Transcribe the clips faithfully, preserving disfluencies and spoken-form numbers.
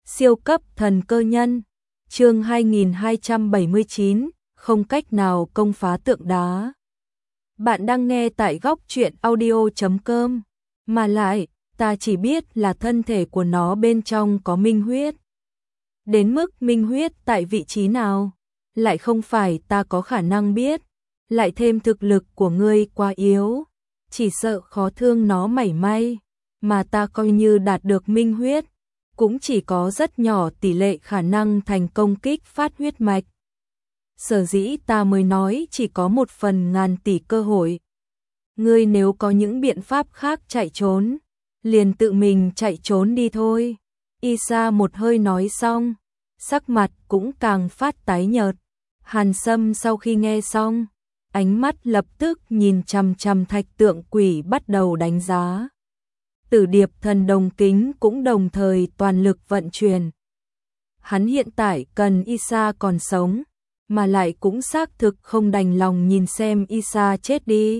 Siêu cấp thần cơ nhân, chương hai nghìn hai trăm bảy mươi chín, không cách nào công phá tượng đá. Bạn đang nghe tại góc truyện audio chấm com, mà lại, ta chỉ biết là thân thể của nó bên trong có minh huyết. Đến mức minh huyết tại vị trí nào, lại không phải ta có khả năng biết, lại thêm thực lực của ngươi quá yếu, chỉ sợ khó thương nó mảy may, mà ta coi như đạt được minh huyết, cũng chỉ có rất nhỏ tỷ lệ khả năng thành công kích phát huyết mạch. Sở dĩ ta mới nói chỉ có một phần ngàn tỷ cơ hội. Ngươi nếu có những biện pháp khác chạy trốn, liền tự mình chạy trốn đi thôi. Isa một hơi nói xong, sắc mặt cũng càng phát tái nhợt. Hàn Sâm sau khi nghe xong, ánh mắt lập tức nhìn chằm chằm thạch tượng quỷ bắt đầu đánh giá. Tử Điệp thần đồng kính cũng đồng thời toàn lực vận chuyển. Hắn hiện tại cần Isa còn sống, mà lại cũng xác thực không đành lòng nhìn xem Isa chết đi.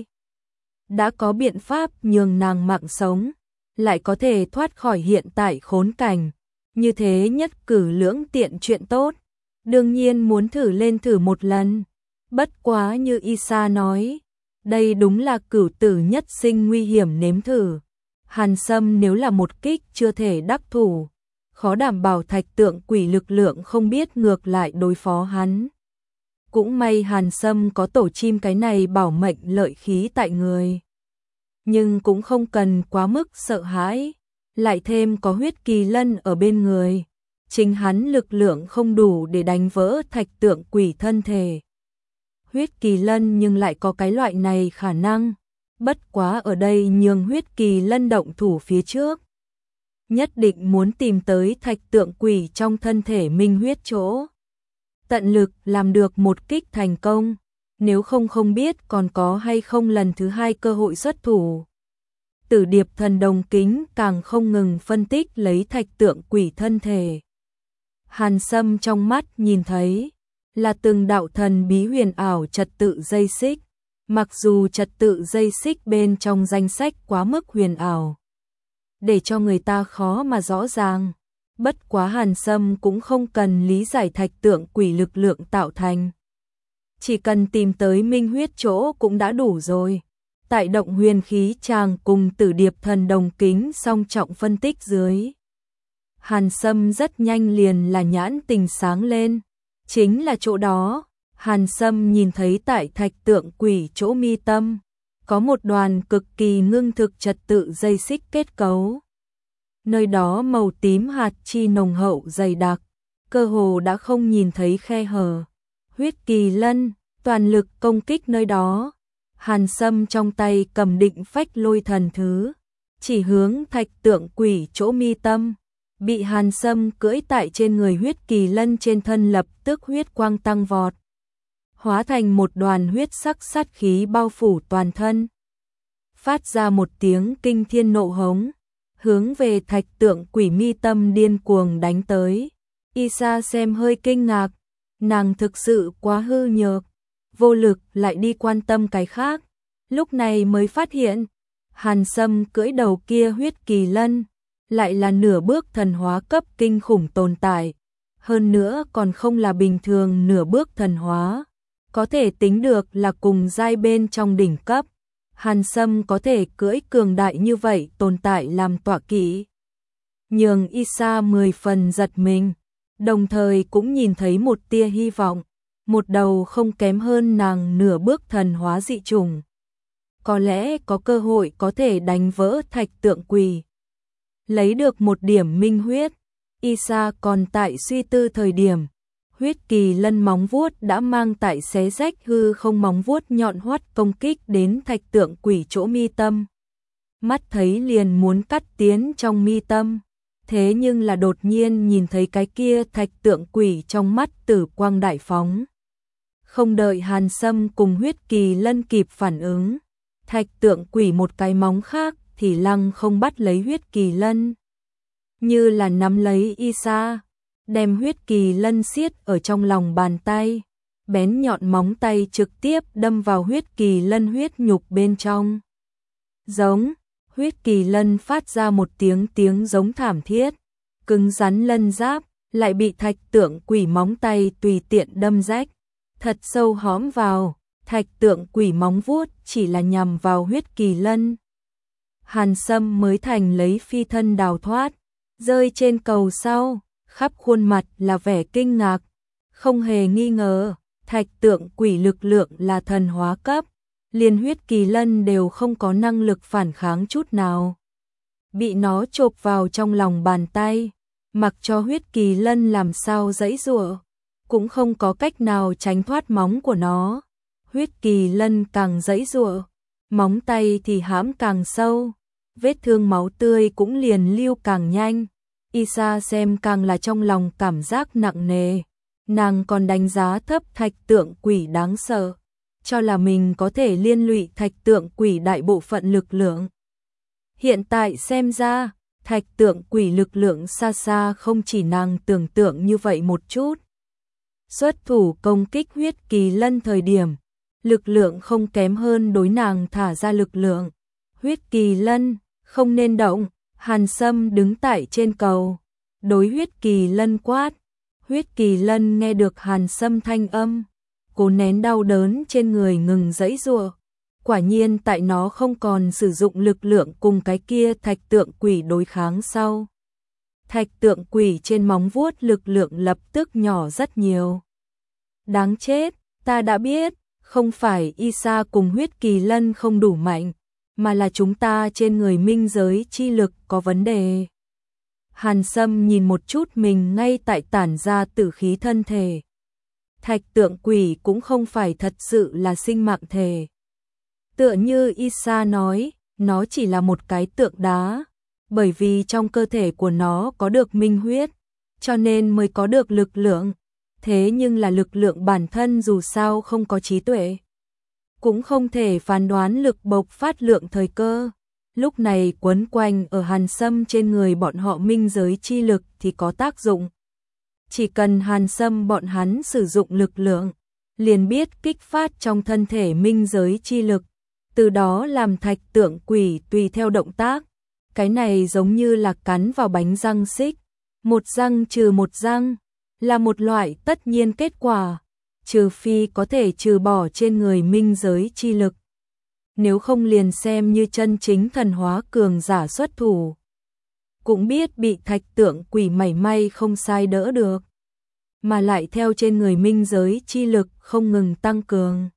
Đã có biện pháp nhường nàng mạng sống, lại có thể thoát khỏi hiện tại khốn cảnh, như thế nhất cử lưỡng tiện chuyện tốt, đương nhiên muốn thử lên thử một lần. Bất quá như Isa nói, đây đúng là cửu tử nhất sinh nguy hiểm nếm thử. Hàn Sâm nếu là một kích chưa thể đắc thủ, khó đảm bảo thạch tượng quỷ lực lượng không biết ngược lại đối phó hắn. Cũng may Hàn Sâm có tổ chim cái này bảo mệnh lợi khí tại người. Nhưng cũng không cần quá mức sợ hãi, lại thêm có huyết kỳ lân ở bên người. Chính hắn lực lượng không đủ để đánh vỡ thạch tượng quỷ thân thể. Huyết kỳ lân nhưng lại có cái loại này khả năng. Bất quá ở đây nhường huyết kỳ lân động thủ phía trước. Nhất định muốn tìm tới thạch tượng quỷ trong thân thể minh huyết chỗ. Tận lực làm được một kích thành công, nếu không không biết còn có hay không lần thứ hai cơ hội xuất thủ. Tử Điệp thần đồng kính càng không ngừng phân tích lấy thạch tượng quỷ thân thể. Hàn Sâm trong mắt nhìn thấy là từng đạo thần bí huyền ảo trật tự dây xích. Mặc dù trật tự dây xích bên trong danh sách quá mức huyền ảo, để cho người ta khó mà rõ ràng, bất quá Hàn Sâm cũng không cần lý giải thạch tượng quỷ lực lượng tạo thành. Chỉ cần tìm tới minh huyết chỗ cũng đã đủ rồi. Tại động huyền khí tràng cùng Tử Điệp thần đồng kính song trọng phân tích dưới. Hàn Sâm rất nhanh liền là nhãn tình sáng lên, chính là chỗ đó. Hàn Sâm nhìn thấy tại thạch tượng quỷ chỗ mi tâm, có một đoàn cực kỳ ngưng thực trật tự dây xích kết cấu. Nơi đó màu tím hạt chi nồng hậu dày đặc, cơ hồ đã không nhìn thấy khe hở. Huyết kỳ lân, toàn lực công kích nơi đó. Hàn Sâm trong tay cầm định phách lôi thần thứ, chỉ hướng thạch tượng quỷ chỗ mi tâm. Bị Hàn Sâm cưỡi tại trên người huyết kỳ lân trên thân lập tức huyết quang tăng vọt. Hóa thành một đoàn huyết sắc sát khí bao phủ toàn thân. Phát ra một tiếng kinh thiên nộ hống, hướng về thạch tượng quỷ mi tâm điên cuồng đánh tới. Isa xem hơi kinh ngạc, nàng thực sự quá hư nhược, vô lực lại đi quan tâm cái khác. Lúc này mới phát hiện, Hàn Sâm cưỡi đầu kia huyết kỳ lân, lại là nửa bước thần hóa cấp kinh khủng tồn tại. Hơn nữa còn không là bình thường nửa bước thần hóa. Có thể tính được là cùng giai bên trong đỉnh cấp. Hàn Sâm có thể cưỡi cường đại như vậy tồn tại làm tọa kỵ, nhường Isa mười phần giật mình, đồng thời cũng nhìn thấy một tia hy vọng, một đầu không kém hơn nàng nửa bước thần hóa dị chủng. Có lẽ có cơ hội có thể đánh vỡ thạch tượng quỷ, lấy được một điểm minh huyết. Isa còn tại suy tư thời điểm, huyết kỳ lân móng vuốt đã mang tại xé rách hư không móng vuốt nhọn hoắt công kích đến thạch tượng quỷ chỗ mi tâm. Mắt thấy liền muốn cắt tiến trong mi tâm, thế nhưng là đột nhiên nhìn thấy cái kia thạch tượng quỷ trong mắt tử quang đại phóng. Không đợi Hàn Sâm cùng huyết kỳ lân kịp phản ứng, thạch tượng quỷ một cái móng khác thì lăng không bắt lấy huyết kỳ lân, như là nắm lấy Isa. Đem huyết kỳ lân siết ở trong lòng bàn tay, bén nhọn móng tay trực tiếp đâm vào huyết kỳ lân huyết nhục bên trong. Giống, huyết kỳ lân phát ra một tiếng tiếng giống thảm thiết, cứng rắn lân giáp, lại bị thạch tượng quỷ móng tay tùy tiện đâm rách, thật sâu hóm vào, thạch tượng quỷ móng vuốt chỉ là nhằm vào huyết kỳ lân. Hàn Sâm mới thành lấy phi thân đào thoát, rơi trên cầu sau, khắp khuôn mặt là vẻ kinh ngạc, không hề nghi ngờ, thạch tượng quỷ lực lượng là thần hóa cấp, liền huyết kỳ lân đều không có năng lực phản kháng chút nào. Bị nó chộp vào trong lòng bàn tay, mặc cho huyết kỳ lân làm sao giãy giụa, cũng không có cách nào tránh thoát móng của nó. Huyết kỳ lân càng giãy giụa, móng tay thì hãm càng sâu, vết thương máu tươi cũng liền lưu càng nhanh. Isa xem càng là trong lòng cảm giác nặng nề, nàng còn đánh giá thấp thạch tượng quỷ đáng sợ, cho là mình có thể liên lụy thạch tượng quỷ đại bộ phận lực lượng. Hiện tại xem ra, thạch tượng quỷ lực lượng xa xa không chỉ nàng tưởng tượng như vậy một chút. Xuất thủ công kích huyết kỳ lân thời điểm, lực lượng không kém hơn đối nàng thả ra lực lượng. Huyết kỳ lân, không nên động. Hàn Sâm đứng tại trên cầu, đối huyết kỳ lân quát. Huyết kỳ lân nghe được Hàn Sâm thanh âm, cố nén đau đớn trên người ngừng giãy giụa. Quả nhiên tại nó không còn sử dụng lực lượng cùng cái kia thạch tượng quỷ đối kháng sau. Thạch tượng quỷ trên móng vuốt lực lượng lập tức nhỏ rất nhiều. Đáng chết, ta đã biết, không phải Isa cùng huyết kỳ lân không đủ mạnh, mà là chúng ta trên người minh giới chi lực có vấn đề. Hàn Sâm nhìn một chút mình ngay tại tản ra tử khí thân thể. Thạch tượng quỷ cũng không phải thật sự là sinh mạng thể. Tựa như Isa nói, nó chỉ là một cái tượng đá, bởi vì trong cơ thể của nó có được minh huyết, cho nên mới có được lực lượng. Thế nhưng là lực lượng bản thân dù sao không có trí tuệ, cũng không thể phán đoán lực bộc phát lượng thời cơ. Lúc này quấn quanh ở Hàn Sâm trên người bọn họ minh giới chi lực thì có tác dụng. Chỉ cần Hàn Sâm bọn hắn sử dụng lực lượng, liền biết kích phát trong thân thể minh giới chi lực, từ đó làm thạch tượng quỷ tùy theo động tác. Cái này giống như là cắn vào bánh răng xích, một răng trừ một răng, là một loại tất nhiên kết quả, trừ phi có thể trừ bỏ trên người minh giới chi lực. Nếu không liền xem như chân chính thần hóa cường giả xuất thủ, cũng biết bị thạch tượng quỷ mảy may không sai đỡ được, mà lại theo trên người minh giới chi lực không ngừng tăng cường.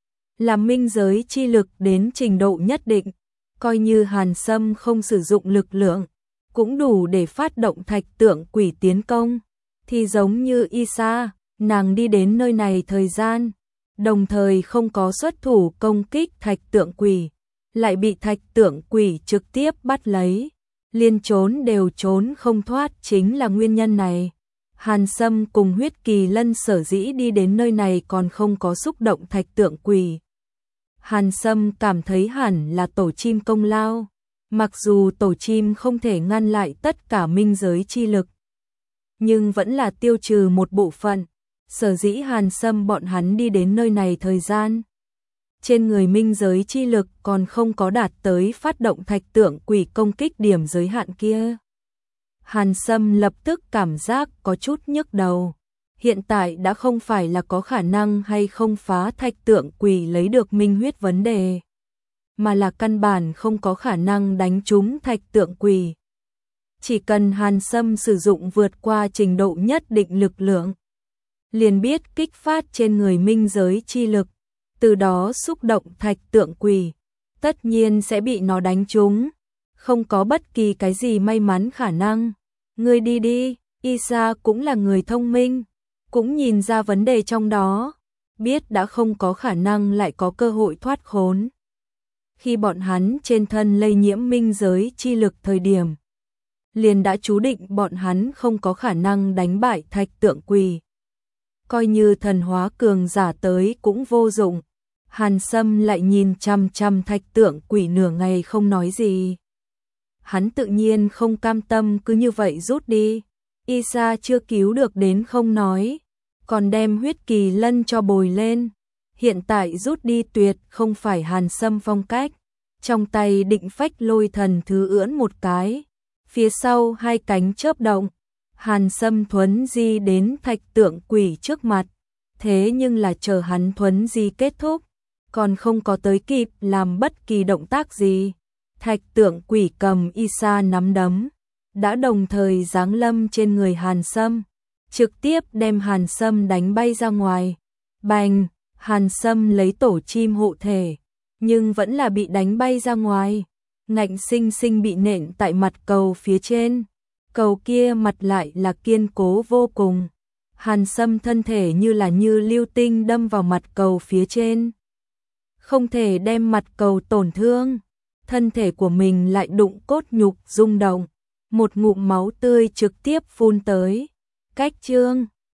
Làm minh giới chi lực đến trình độ nhất định, coi như Hàn Sâm không sử dụng lực lượng, cũng đủ để phát động thạch tượng quỷ tiến công. Thì giống như Isa, nàng đi đến nơi này thời gian, đồng thời không có xuất thủ công kích thạch tượng quỷ, lại bị thạch tượng quỷ trực tiếp bắt lấy, liên trốn đều trốn không thoát chính là nguyên nhân này. Hàn Sâm cùng huyết kỳ lân sở dĩ đi đến nơi này còn không có xúc động thạch tượng quỷ. Hàn Sâm cảm thấy hẳn là tổ chim công lao, mặc dù tổ chim không thể ngăn lại tất cả minh giới chi lực, nhưng vẫn là tiêu trừ một bộ phận. Sở dĩ Hàn Sâm bọn hắn đi đến nơi này thời gian, trên người minh giới chi lực còn không có đạt tới phát động thạch tượng quỷ công kích điểm giới hạn kia. Hàn Sâm lập tức cảm giác có chút nhức đầu. Hiện tại đã không phải là có khả năng hay không phá thạch tượng quỷ lấy được minh huyết vấn đề, mà là căn bản không có khả năng đánh trúng thạch tượng quỷ. Chỉ cần Hàn Sâm sử dụng vượt qua trình độ nhất định lực lượng, liền biết kích phát trên người minh giới chi lực, từ đó xúc động thạch tượng quỷ, tất nhiên sẽ bị nó đánh trúng, không có bất kỳ cái gì may mắn khả năng. Ngươi đi đi, Isa cũng là người thông minh, cũng nhìn ra vấn đề trong đó, biết đã không có khả năng lại có cơ hội thoát khốn. Khi bọn hắn trên thân lây nhiễm minh giới chi lực thời điểm, liền đã chú định bọn hắn không có khả năng đánh bại thạch tượng quỷ. Coi như thần hóa cường giả tới cũng vô dụng. Hàn Sâm lại nhìn chăm chăm thạch tượng quỷ nửa ngày không nói gì. Hắn tự nhiên không cam tâm cứ như vậy rút đi. Isa chưa cứu được đến không nói, còn đem huyết kỳ lân cho bồi lên. Hiện tại rút đi tuyệt không phải Hàn Sâm phong cách. Trong tay định phách lôi thần thứ ưỡn một cái, phía sau hai cánh chớp động, Hàn Sâm thuấn di đến thạch tượng quỷ trước mặt, thế nhưng là chờ hắn thuấn di kết thúc, còn không có tới kịp làm bất kỳ động tác gì. Thạch tượng quỷ cầm y sa nắm đấm, đã đồng thời giáng lâm trên người Hàn Sâm, trực tiếp đem Hàn Sâm đánh bay ra ngoài. Bành, Hàn Sâm lấy tổ chim hộ thể, nhưng vẫn là bị đánh bay ra ngoài, ngạnh sinh sinh bị nện tại mặt cầu phía trên. Cầu kia mặt lại là kiên cố vô cùng. Hàn Sâm thân thể như là như lưu tinh đâm vào mặt cầu phía trên, không thể đem mặt cầu tổn thương, thân thể của mình lại đụng cốt nhục rung động, một ngụm máu tươi trực tiếp phun tới. Cách chương